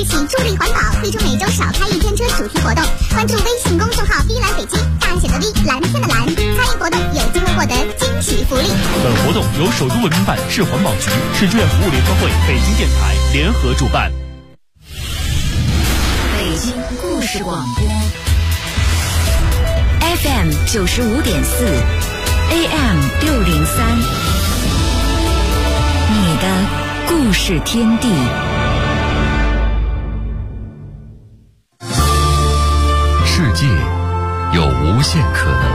一起助力环保，推出每周少开一天车主题活动。关注微信公众号“碧蓝北京”，大写的 V， 蓝天的蓝，参与活动有机会获得惊喜福利。 本活动由首都文明办、市环保局、市志愿服务联合会、北京电台联合主办。 北京故事广播 FM 95.4 AM 603，你的故事天地。 世界有无限可能，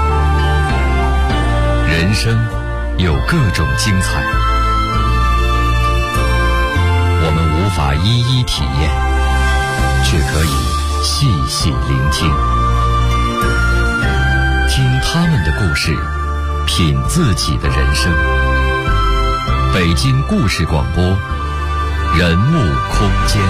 人生有各种精彩，我们无法一一体验，却可以细细聆听，听他们的故事，品自己的人生。北京故事广播，人物空间。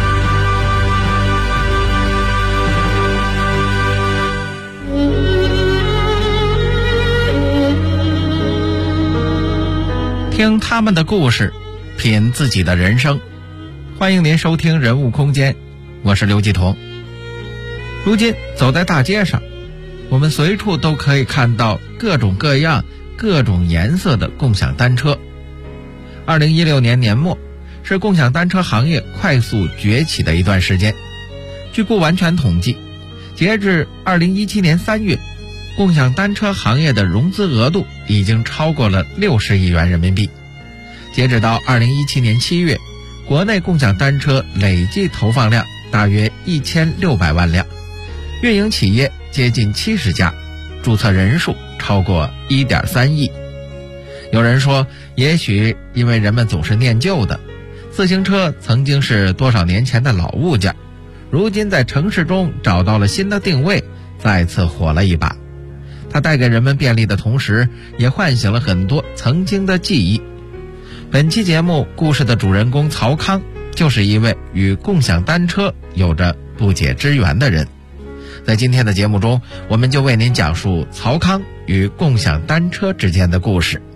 听他们的故事，品自己的人生。欢迎您收听人物空间，我是刘继彤。如今走在大街上，我们随处都可以看到各种各样、各种颜色的共享单车。2016年年末是共享单车行业快速崛起的一段时间。据不完全统计，截至2017年3月，共享单车行业的融资额度已经超过了60亿元人民币。截止到2017年7月，国内共享单车累计投放量大约1600万辆，运营企业接近70家，注册人数超过1.3亿。有人说，也许因为人们总是念旧的，自行车曾经是多少年前的老物件，如今在城市中找到了新的定位，再次火了一把。它带给人们便利的同时，也唤醒了很多曾经的记忆。本期节目故事的主人公曹康，就是一位与共享单车有着不解之缘的人。在今天的节目中，我们就为您讲述曹康与共享单车之间的故事。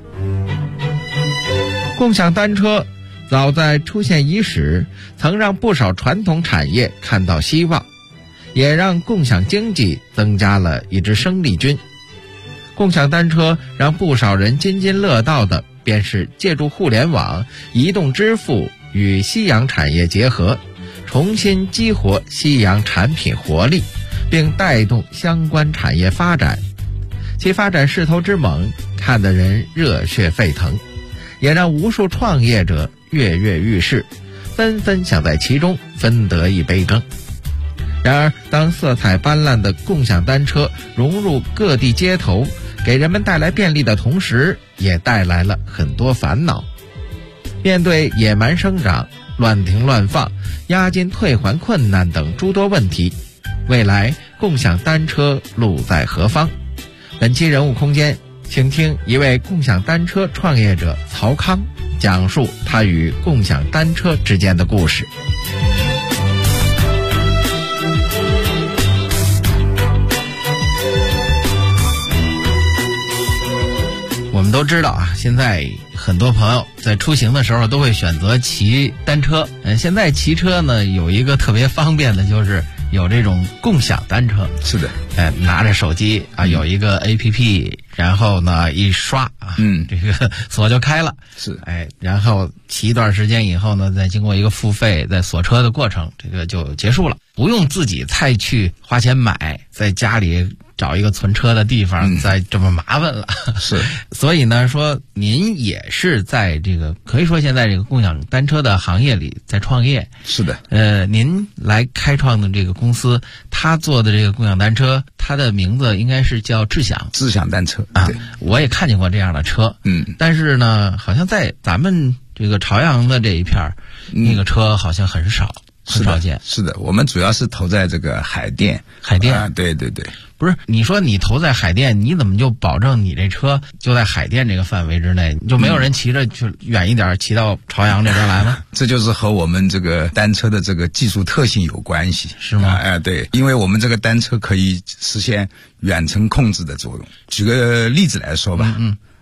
共享单车早在出现伊始，曾让不少传统产业看到希望，也让共享经济增加了一支生力军。共享单车让不少人津津乐道的，便是借助互联网、移动支付与夕阳产业结合，重新激活夕阳产品活力，并带动相关产业发展。其发展势头之猛，看得人热血沸腾，也让无数创业者跃跃欲试，纷纷想在其中分得一杯羹。然而，当色彩斑斓的共享单车融入各地街头，给人们带来便利的同时，也带来了很多烦恼。面对野蛮生长、乱停乱放、押金退还困难等诸多问题，未来共享单车路在何方？本期人物空间，请听一位共享单车创业者曹康讲述他与共享单车之间的故事。我们都知道啊，现在很多朋友在出行的时候都会选择骑单车。现在骑车呢，有一个特别方便的，就是有这种共享单车。 是的， 拿着手机啊，有一个 APP， 然后呢一刷啊，这个锁就开了。 是， 然后骑一段时间以后呢，再经过一个付费再锁车的过程，这个就结束了，不用自己再去花钱买，在家里找一个存车的地方，再这么麻烦了。 是， 所以呢，说您也是在这个可以说现在这个共享单车的行业里在创业。 是的， 您来开创的这个公司，他做的这个共享单车，它的名字应该是叫智享单车啊。我也看见过这样的车，但是呢，好像在咱们这个朝阳的这一片那个车好像很少。很少见。 是的，我们主要是投在这个海淀。对对对。 不是，你说你投在海淀，你怎么就保证你这车就在海淀这个范围之内，就没有人骑着去远一点骑到朝阳这边来吗？ 这就是和我们这个单车的这个技术特性有关系， 是吗？ 对，因为我们这个单车可以实现远程控制的作用。举个例子来说吧，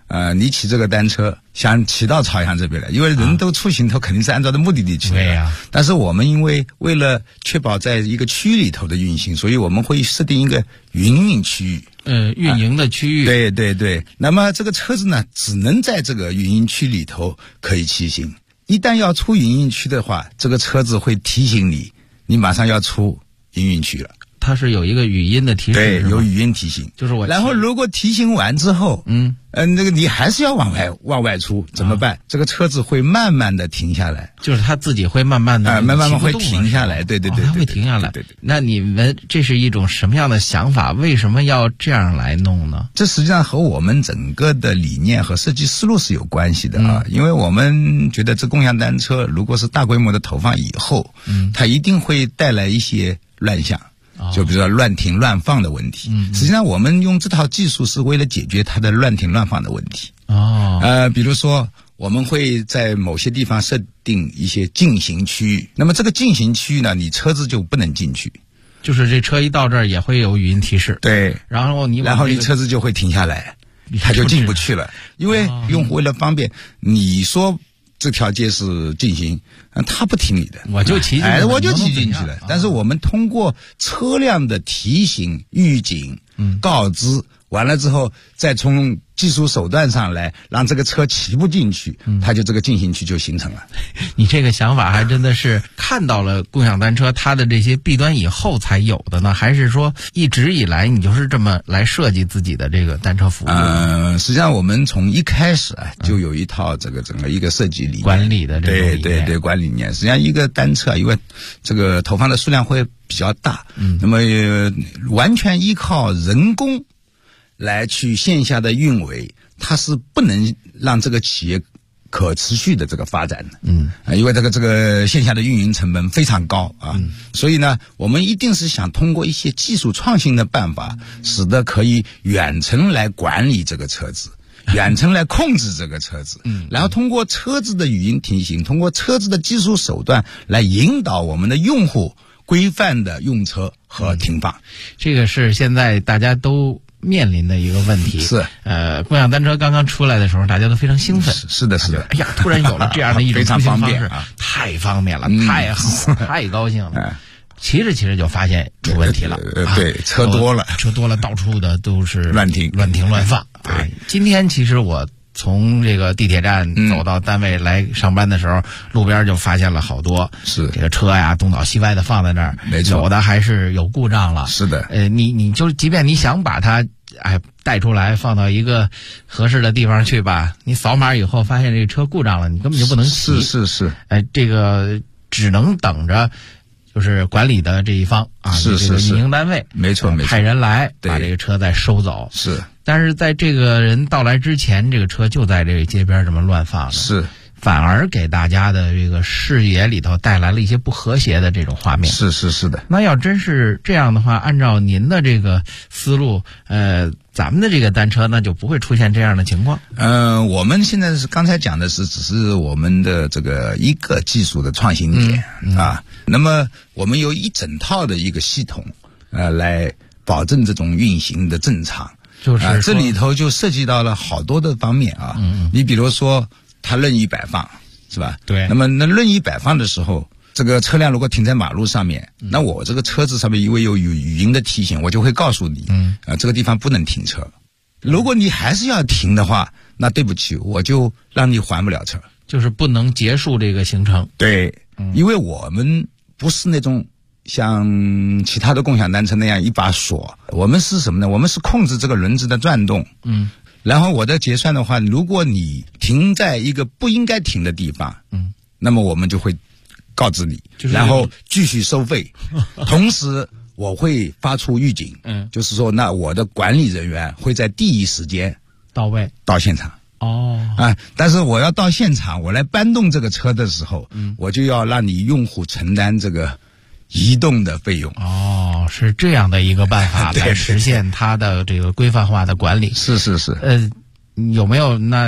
你骑这个单车想骑到朝阳这边来，因为人都出行，他肯定是按照的目的地去的。 对呀。 但是我们因为为了确保在一个区里头的运行，所以我们会设定一个营运区域。 运营的区域。 对对对。那么这个车子呢，只能在这个运营区里头可以骑行。一旦要出营运区的话，这个车子会提醒你，你马上要出营运区了。 它是有一个语音的提示， 对，有语音提醒， 就是我。 然后如果提醒完之后，那个你还是要往外出，怎么办？这个车子会慢慢的停下来， 就是它自己会慢慢的， 慢慢会停下来，对对对， 它会停下来。 对对。 那你们这是一种什么样的想法？为什么要这样来弄呢？ 这实际上和我们整个的理念和设计思路是有关系的啊，因为我们觉得这共享单车如果是大规模的投放以后，它一定会带来一些乱象。就比如说乱停乱放的问题，实际上我们用这套技术是为了解决它的乱停乱放的问题。比如说我们会在某些地方设定一些禁行区域，那么这个禁行区域呢，你车子就不能进去。 就是这车一到这儿也会有语音提示。 对， 然后你车子就会停下来，它就进不去了。因为用户为了方便，你说这条街是禁行，他不听你的， 我就骑进去了。但是我们通过车辆的提醒、预警、告知，完了之后，再从技术手段上来让这个车骑不进去，它就这个禁行区就形成了。 你这个想法还真的是看到了共享单车它的这些弊端以后才有的呢，还是说一直以来你就是这么来设计自己的这个单车服务？ 实际上我们从一开始就有一套这个整个一个设计理念、 管理的这种理念。 对，管理理念。实际上一个单车因为这个投放的数量会比较大，那么完全依靠人工来去线下的运维，它是不能让这个企业可持续的这个发展的。因为这个线下的运营成本非常高啊，所以呢，我们一定是想通过一些技术创新的办法，使得可以远程来管理这个车子，远程来控制这个车子，然后通过车子的语音提醒，通过车子的技术手段来引导我们的用户规范的用车和停放。 这个是现在大家都面临的一个问题。 是共享单车刚刚出来的时候，大家都非常兴奋。 是的。 哎呀，突然有了这样的一种非常方便太方便了，太好了，太高兴了。骑着就发现有问题了。 对，车多了， 到处的都是乱停乱放。今天其实我从这个地铁站走到单位来上班的时候，路边就发现了好多这个车呀，东倒西歪的放在那儿， 没错， 有的还是有故障了。 是的， 你就即便你想把它带出来放到一个合适的地方去吧，你扫码以后发现这个车故障了，你根本就不能骑。 是。 这个只能等着。就是管理的这一方是运营单位， 没错， 派人来把这个车再收走。 是， 但是在这个人到来之前，这个车就在这个街边这么乱放了， 是， 反而给大家的这个视野里头带来了一些不和谐的这种画面。 是的。 那要真是这样的话，按照您的这个思路，咱们的这个单车那就不会出现这样的情况。 我们现在是刚才讲的只是我们的这个一个技术的创新点那么我们有一整套的一个系统来保证这种运行的正常。 就是这里头就涉及到了好多的方面你比如说它任意摆放是吧？ 对。 那么任意摆放的时候，这个车辆如果停在马路上面，那我这个车子上面因为有语音的提醒，我就会告诉你，这个地方不能停车。如果你还是要停的话，那对不起，我就让你还不了车， 就是不能结束这个行程。 对，因为我们不是那种像其他的共享单车那样一把锁，我们是什么呢？我们是控制这个轮子的转动。然后我的结算的话，如果你停在一个不应该停的地方，那么我们就会告知你，然后继续收费。同时我会发出预警，就是说那我的管理人员会在第一时间到现场。但是我要到现场，我来搬动这个车的时候，我就要让你用户承担这个移动的费用。 是这样的一个办法来实现它的这个规范化的管理。 是。 有没有那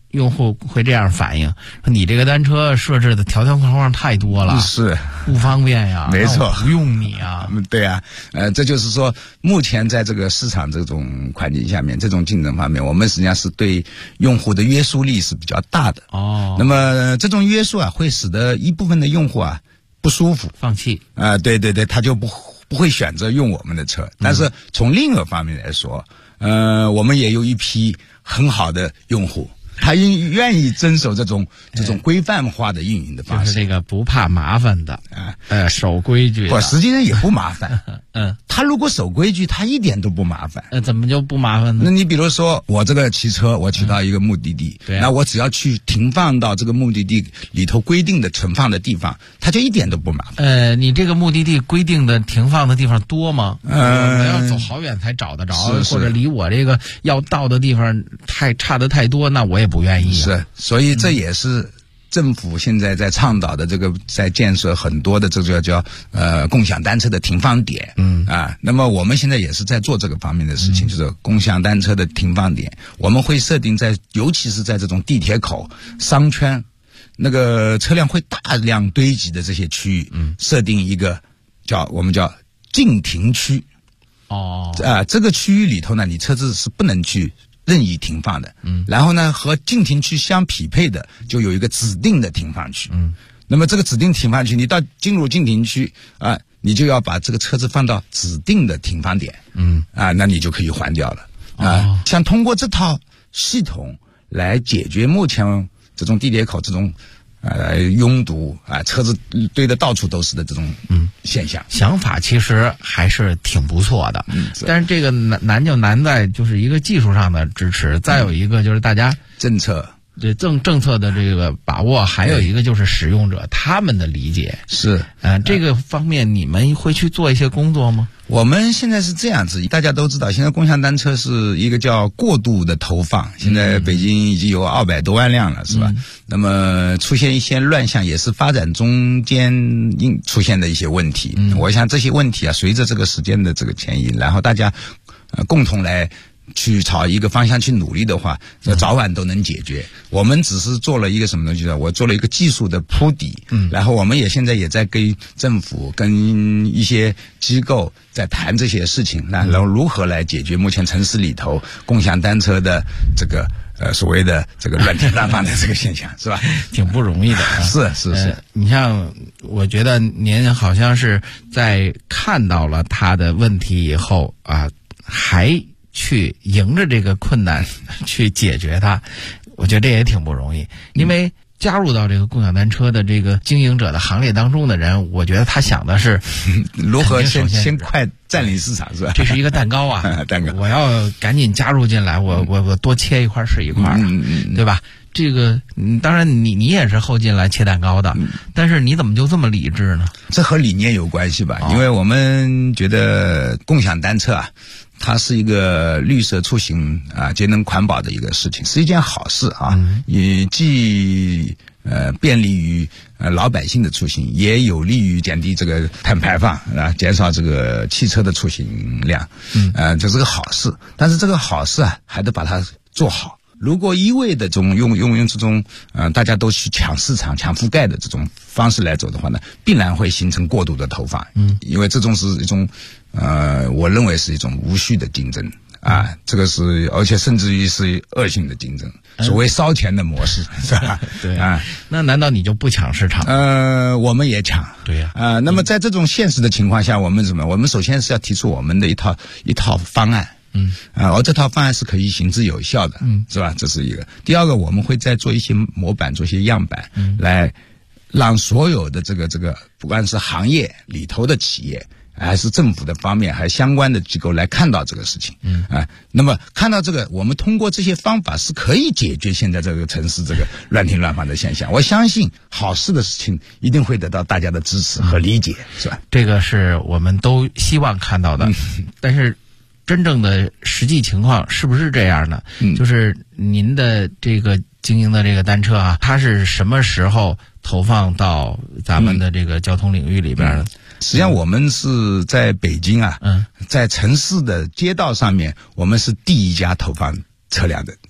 用户会这样反映，说你这个单车设置的条条框框太多了， 是不方便呀， 没错， 不用你啊。 对啊，这就是说，目前在这个市场这种环境下面，这种竞争方面，我们实际上是对用户的约束力是比较大的。 哦， 那么这种约束啊，会使得一部分的用户啊不舒服， 放弃啊，对对对，他就不会选择用我们的车。但是从另一个方面来说，我们也有一批很好的用户。他愿意遵守这种规范化的运营的方式， 就是这个不怕麻烦的守规矩的。 不，实际上也不麻烦。 嗯， 他如果守规矩，他一点都不麻烦。 怎么就不麻烦呢？ 那你比如说，我这个骑车，我骑到一个目的地， 对， 那我只要去停放到这个目的地里头规定的存放的地方，它就一点都不麻烦。你这个目的地规定的停放的地方多吗？我要走好远才找得着，或者离我这个要到的地方差得太多，那我也不愿意。 是，所以这也是政府现在在倡导的这个，在建设很多的这个叫共享单车的停放点。那么我们现在也是在做这个方面的事情，就是共享单车的停放点，我们会设定在，尤其是在这种地铁口、商圈，那个车辆会大量堆积的这些区域，设定一个我们叫禁停区。这个区域里头呢，你车子是不能去任意停放的。然后呢，和禁停区相匹配的就有一个指定的停放区。那么这个指定停放区，你进入禁停区你就要把这个车子放到指定的停放点。那你就可以还掉了。想通过这套系统来解决目前这种地铁口这种拥堵车子堆得到处都是的这种现象。想法其实还是挺不错的。但是这个难就难在就是一个技术上的支持，再有一个就是大家政策的这个把握，还有一个就是使用者他们的理解。 是这个方面你们会去做一些工作吗？ 我们现在是这样子，大家都知道，现在共享单车是一个叫过度的投放，现在北京已经有200多万辆了，是吧？那么出现一些乱象，也是发展中间出现的一些问题。我想这些问题随着这个时间的这个前移，然后大家共同来去朝一个方向去努力的话，早晚都能解决。我们只是做了一个什么东西呢？我做了一个技术的铺底，然后我们现在也在跟政府、跟一些机构在谈这些事情，然后如何来解决目前城市里头共享单车的这个所谓的这个乱停乱放的这个现象，是吧？ 挺不容易的。 是。 你像，我觉得您好像是在看到了他的问题以后还去迎着这个困难去解决它，我觉得这也挺不容易。因为加入到这个共享单车的这个经营者的行列当中的人，我觉得他想的是如何先快占领市场，是吧？ 这是一个蛋糕蛋糕，我要赶紧加入进来，我多切一块是一块，对吧？这个当然你也是后进来切蛋糕的，但是你怎么就这么理智呢？ 这和理念有关系吧？因为我们觉得共享单车它是一个绿色出行节能环保的一个事情，是一件好事也既便利于老百姓的出行，也有利于减低这个碳排放减少这个汽车的出行量。这是个好事，但是这个好事还得把它做好。如果一味的用这种大家都去抢市场、抢覆盖的这种方式来走的话呢，必然会形成过度的投放。因为这种是一种我认为是一种无序的竞争这个是，而且甚至于是恶性的竞争，所谓烧钱的模式，是吧？ 对那难道你就不抢市场？ 我们也抢。 对呀。 那么在这种现实的情况下，我们我们首先是要提出我们的一套方案。而这套方案是可以行之有效的，是吧？这是一个。第二个，我们会再做一些模板，做一些样板，来让所有的这个不管是行业里头的企业，还是政府的方面，还相关的机构来看到这个事情。那么看到这个，我们通过这些方法是可以解决现在这个城市这个乱停乱放的现象。我相信好事的事情一定会得到大家的支持和理解，是吧？ 这个是我们都希望看到的，但是真正的实际情况是不是这样呢？就是您的这个经营的这个单车它是什么时候投放到咱们的这个交通领域里边呢？ 实际上我们是在北京在城市的街道上面，我们是第一家投放车辆的。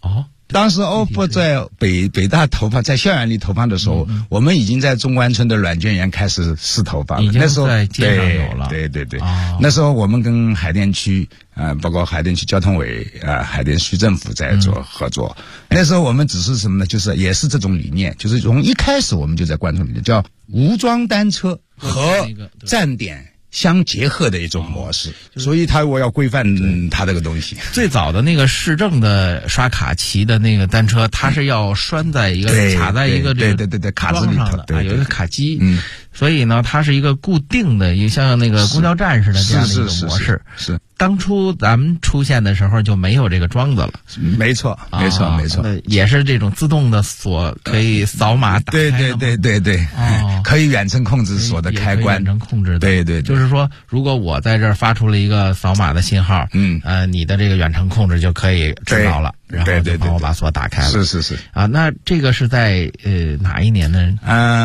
当时 OPPO 在北大投放，在校园里投放的时候，我们已经在中关村的软件园开始试投放了。 已经那时候在街上有了。 对，那时候我们跟海淀区包括海淀区交通委海淀区政府在做合作。那时候我们只是什么呢？就是也是这种理念，就是从一开始我们就在关注理念，叫无桩单车和站点相结合的一种模式，所以我要规范它这个东西。 最早的那个市政的刷卡骑的那个单车，它是要拴在一个卡在一个这个对卡子里头的，有一个卡机，所以呢，它是一个固定的，也像那个公交站似的这样的一个模式。 是。 当初咱们出现的时候就没有这个桩子了。 没错， 也是这种自动的锁，可以扫码打开。 对，可以远程控制锁的开关， 远程控制的。 对， 就是说，如果我在这儿发出了一个扫码的信号，你的这个远程控制就可以知道了，然后就帮我把锁打开了。 是啊，那这个是在哪一年呢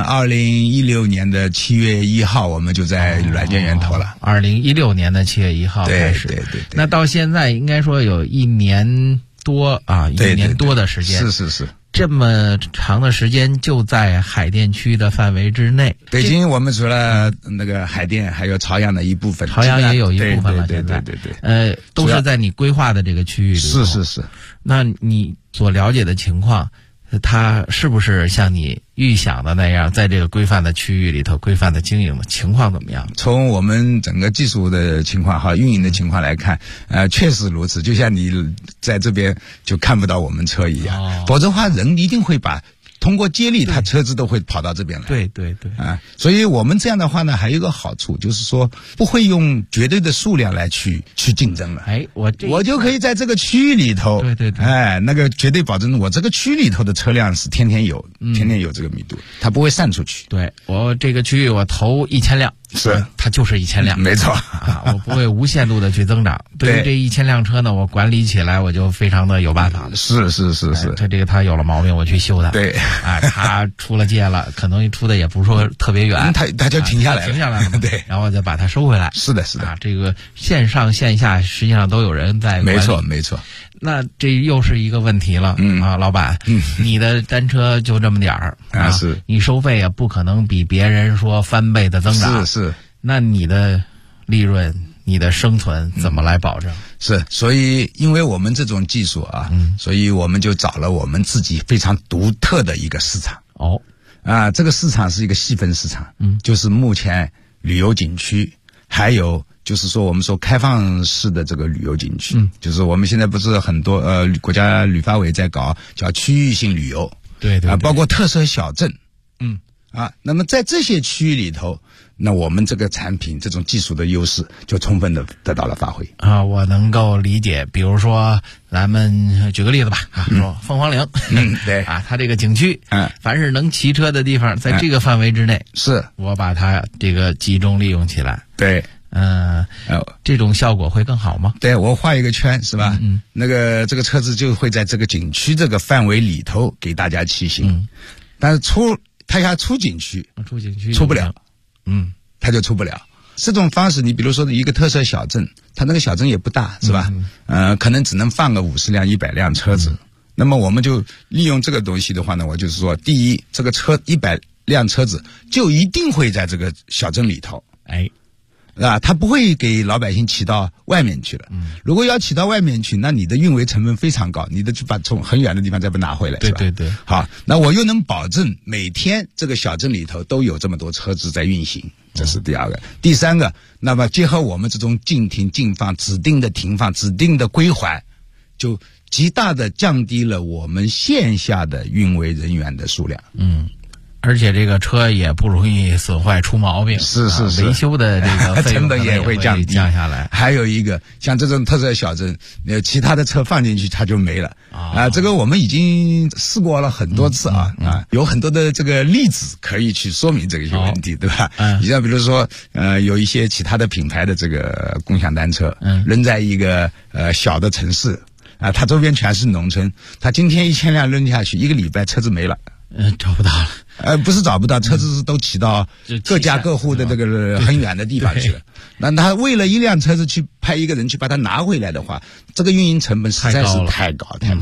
？2016年的7月1号，我们就在软件园投了。 2016年的7月1号开始。 对。 那到现在应该说有1年多啊，1年多的时间。 是。 这么长的时间就在海淀区的范围之内。 北京我们除了那个海淀，还有朝阳的一部分。 朝阳也有一部分了。 对。 都是在你规划的这个区域里。 是。 那你所了解的情况，它是不是像你预想的那样，在这个规范的区域里头规范的经营的情况怎么样？ 从我们整个技术的情况和运营的情况来看，确实如此。就像你在这边就看不到我们车一样，否则的话人一定会通过接力，他车子都会跑到这边来。 对。 所以我们这样的话呢，还有一个好处，就是说不会用绝对的数量来去竞争了。我就可以在这个区域里头， 对。 那个绝对保证我这个区里头的车辆是天天有这个密度，它不会散出去。 对，我这个区域我投1000辆。 是， 它就是1000辆， 没错我不会无限度的去增长。对于这1000辆车呢，我管理起来我就非常的有办法了。 是。 它有了毛病，我去修它。 对， 它出了界了，可能出的也不是说特别远， 它就停下来了。对，然后再把它收回来。 是的。 这个线上线下实际上都有人在管理。 没错。 那这又是一个问题了。老板，你的单车就这么点儿是， 你收费也不可能比别人说翻倍的增长。 是。 那你的利润、你的生存怎么来保证？ 是，所以因为我们这种技术所以我们就找了我们自己非常独特的一个市场。这个市场是一个细分市场，就是目前旅游景区，还有就是说我们说开放式的这个旅游景区，就是我们现在不是很多国家旅发委在搞叫区域性旅游， 对， 包括特色小镇，那么在这些区域里头，那我们这个产品这种技术的优势就充分的得到了发挥我能够理解。比如说咱们举个例子吧，说凤凰岭， 对它这个景区，凡是能骑车的地方，在这个范围之内， 是我把它这个集中利用起来。 对， 这种效果会更好吗？ 对，我画一个圈是吧？那个这个车子就会在这个景区这个范围里头给大家骑行，但是它要出景区出不了，它就出不了。这种方式，你比如说一个特色小镇，它那个小镇也不大，是吧？可能只能放个50辆、100辆车子。那么我们就利用这个东西的话呢，我就是说，第一，这个100辆车子就一定会在这个小镇里头，它不会给老百姓骑到外面去了。如果要骑到外面去，那你的运维成本非常高，你的就把从很远的地方再不拿回来，是吧？ 对。 好，那我又能保证每天这个小镇里头都有这么多车子在运行，这是第二个。第三个，那么结合我们这种禁停禁放、指定的停放、指定的归还，就极大的降低了我们线下的运维人员的数量。 而且这个车也不容易损坏出毛病， 是维修的这个费用成本也会降下来。 还有一个像这种特色小镇，其他的车放进去它就没了这个我们已经试过了很多次有很多的这个例子可以去说明这个问题，对吧？你像比如说有一些其他的品牌的这个共享单车，扔在一个小的城市它周边全是农村，它今天1000辆扔下去，1个礼拜车子没了。 找不到了。 不是找不到，车子都骑到各家各户的这个很远的地方去了。那他为了一辆车子去派一个人去把它拿回来的话，这个运营成本实在是太高了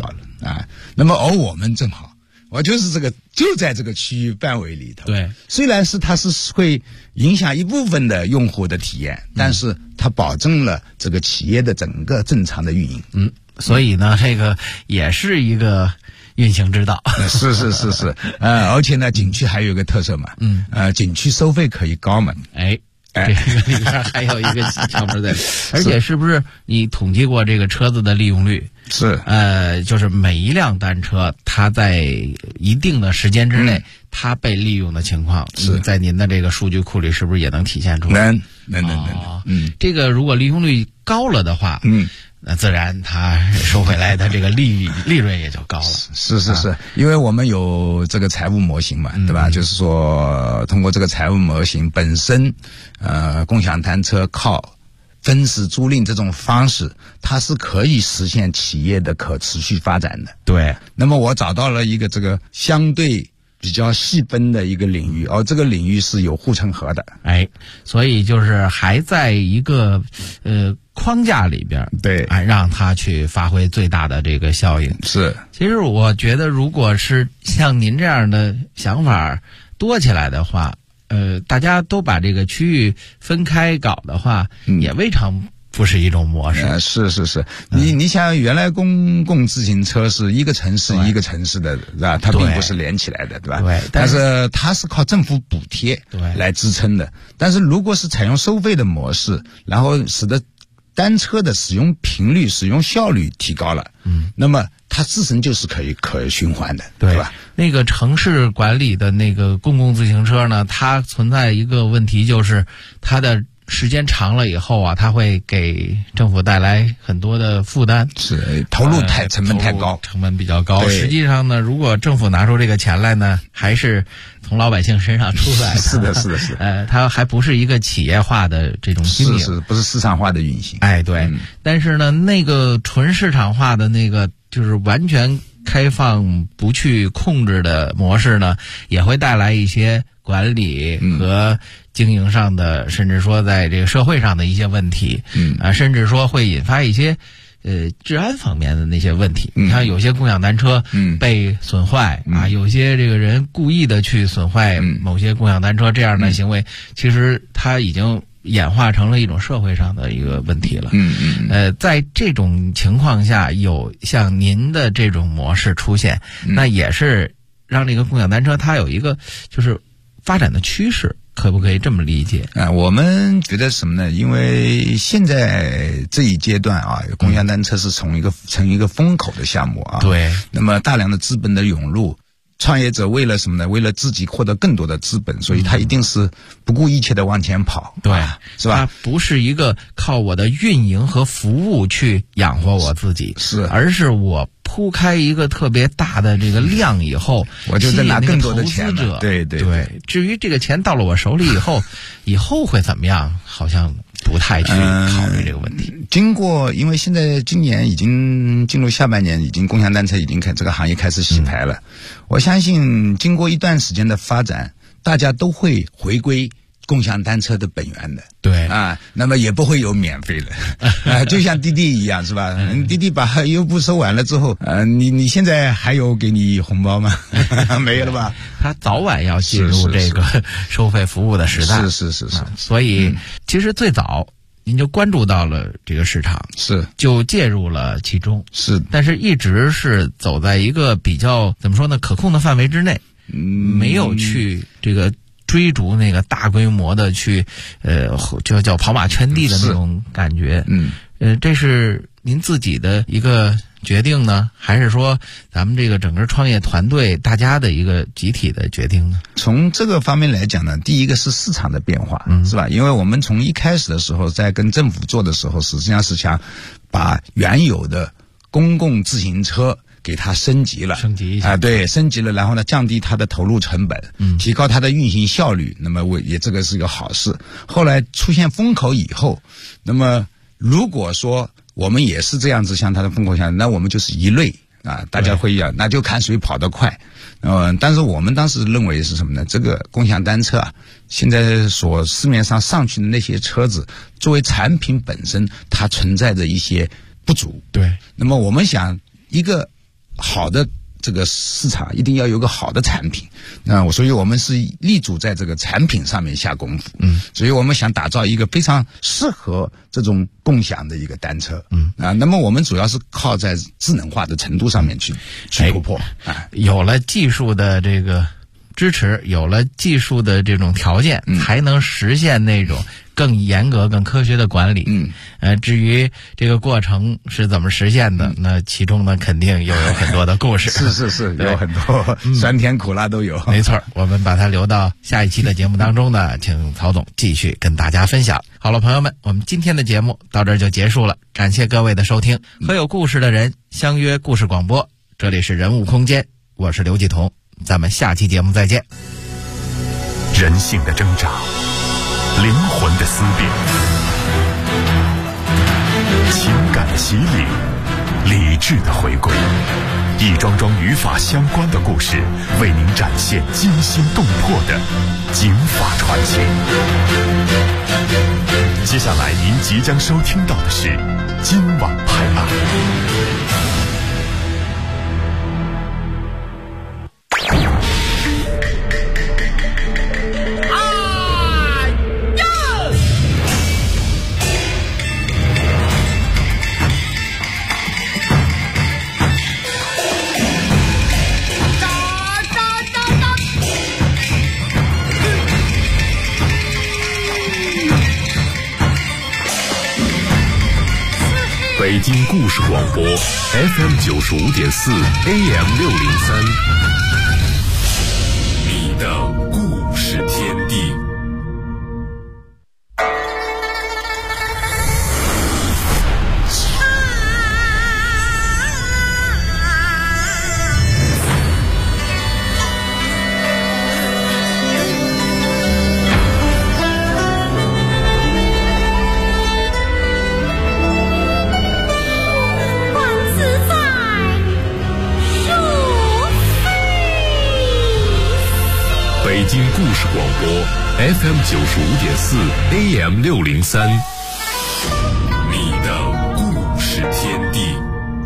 啊。那么而我们正好，我就是就在这个区域范围里头。 对， 虽然它是会影响一部分的用户的体验，但是它保证了这个企业的整个正常的运营。 所以呢，这个也是一个运行之道。 是，而且呢，景区还有一个特色嘛，景区收费可以高嘛。 这个里边还有一个窍门在里，而且是不是你统计过这个车子的利用率？ 是， 就是每一辆单车，它在一定的时间之内，它被利用的情况， 是在您的这个数据库里是不是也能体现出来？ 能。 这个如果利用率高了的话，那自然它收回来的这个利润也就高了。 是，因为我们有这个财务模型嘛，对吧？就是说，通过这个财务模型本身，共享单车靠分时租赁这种方式，它是可以实现企业的可持续发展的。 对。 那么我找到了一个这个相对比较细分的一个领域，而这个领域是有护城河的。 所以就是还在一个框架里边， 对， 让它去发挥最大的这个效应。 是， 其实我觉得，如果是像您这样的想法多起来的话，大家都把这个区域分开搞的话，也未尝不是一种模式。 是，你想原来公共自行车是一个城市一个城市的，是吧？它并不是连起来的，对吧？ 对， 但是它是靠政府补贴来支撑的。但是如果是采用收费的模式，然后使得单车的使用频率、使用效率提高了，那么它自身就是可循环的，对吧？ 那个城市管理的那个公共自行车呢，它存在一个问题，就是它的时间长了以后啊，它会给政府带来很多的负担， 是成本太高， 成本比较高。实际上呢，如果政府拿出这个钱来呢，还是从老百姓身上出来的。 是的， 它还不是一个企业化的这种经营， 不是市场化的运行。 对。但是呢，那个纯市场化的那个，就是完全开放不去控制的模式呢，也会带来一些管理和经营上的，甚至说在这个社会上的一些问题，甚至说会引发一些治安方面的那些问题。你看有些共享单车被损坏有些这个人故意的去损坏某些共享单车，这样的行为，其实它已经演化成了一种社会上的一个问题了。在这种情况下，有像您的这种模式出现，那也是让这个共享单车它有一个就是发展的趋势，可不可以这么理解？ 我们觉得什么呢？因为现在这一阶段共享单车是成一个风口的项目对。 那么大量的资本的涌入，创业者为了什么呢？为了自己获得更多的资本，所以他一定是不顾一切的往前跑， 对， 是吧？ 它不是一个靠我的运营和服务去养活我自己，而是我铺开一个特别大的这个量以后， 我就在拿更多的钱了。 对。 至于这个钱到了我手里以后会怎么样，好像不太去考虑这个问题。 因为现在今年已经进入下半年，共享单车已经这个行业开始洗牌了。我相信经过一段时间的发展，大家都会回归共享单车的本源的。 对那么也不会有免费的就像滴滴一样，是吧？滴滴把优步收完了之后，你现在还有给你红包吗？没有了吧？ 它早晚要进入这个收费服务的时代。 是。 所以其实最早您就关注到了这个市场，就介入了其中，但是一直是走在一个比较怎么说呢，可控的范围之内，没有去这个追逐那个大规模的去就叫跑马圈地的那种感觉。这是您自己的一个决定呢，还是说咱们这个整个创业团队大家的一个集体的决定呢？ 从这个方面来讲呢，第一个是市场的变化，是吧？因为我们从一开始的时候在跟政府做的时候，实际上是想把原有的公共自行车给它升级了， 升级一下对，升级了，然后呢降低它的投入成本，提高它的运行效率，那么这个是一个好事。后来出现风口以后，那么如果说我们也是这样子像它的风口下，那我们就是一类大家会一样，那就看谁跑得快。但是我们当时认为是什么呢？这个共享单车现在市面上上去的那些车子，作为产品本身，它存在着一些不足。 对。 那么我们想一个好的这个市场，一定要有个好的产品。所以我们是立足在这个产品上面下功夫。所以我们想打造一个非常适合这种共享的一个单车。那么我们主要是靠在智能化的程度上面去突破。 有了技术的这个支持，有了技术的这种条件，才能实现那种更严格、更科学的管理。至于这个过程是怎么实现的，那其中呢肯定又有很多的故事。 是，有很多酸甜苦辣都有。 没错，我们把它留到下一期的节目当中呢，请曹总继续跟大家分享。好了，朋友们，我们今天的节目到这儿就结束了，感谢各位的收听。和有故事的人相约故事广播，这里是人物空间，我是刘继彤，咱们下期节目再见。 人性的挣扎，灵魂的思辨，情感的洗礼，理智的回归，一桩桩与法相关的故事，为您展现惊心动魄的警法传奇。接下来您即将收听到的是今晚拍案。北京故事广播 FM 95.4 AM 603，你的故事天地。北京故事广播 FM 95.4 AM 603，你的故事天地。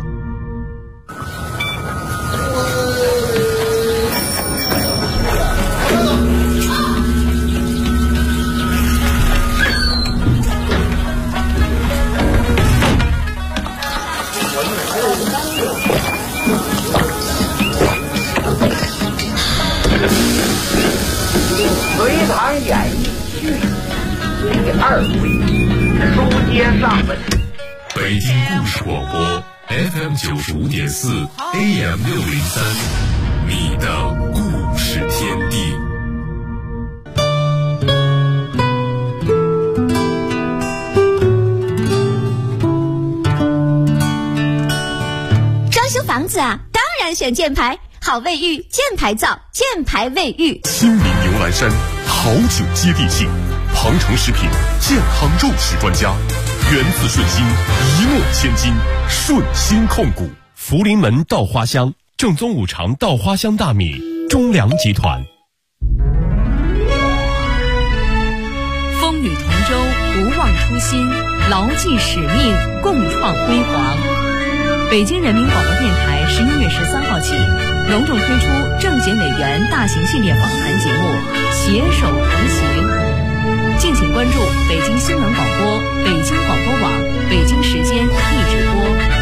隋唐演义续第2回，书接上文。 北京故事广播 FM 95.4 AM 603，你的故事天地。 装修房子啊，当然选箭牌。好卫浴，箭牌造，箭牌卫浴。 亲民牛栏山，好酒接地气。庞城食品健康肉食专家，源自顺心，一诺千金，顺心控股。福临门稻花香，正宗五常稻花香大米，中粮集团。 风雨同舟，不忘初心，牢记使命，共创辉煌。北京人民广播电台11月13号起隆重推出政协委员大型系列访谈节目《携手同行》，敬请关注北京新闻广播、北京广播网、北京时间一直播。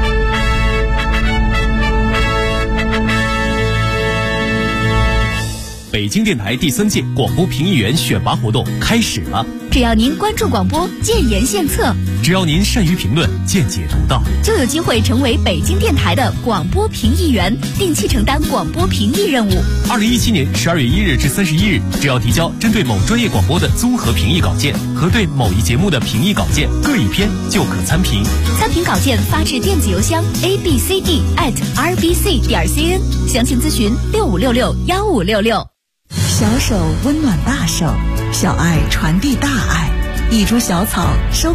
北京电台第3届广播评议员选拔活动开始了。 只要您关注广播，建言献策； 只要您善于评论，见解独到， 就有机会成为北京电台的广播评议员，定期承担广播评议任务。 2017年12月1日至31日，只要提交针对某专业广播的综合评议稿件和对某一节目的评议稿件各一篇，就可参评。 参评稿件发至电子邮箱 abcd@rbc.cn， 详情咨询65661566。 小手温暖大手，小爱传递大爱，一株小草收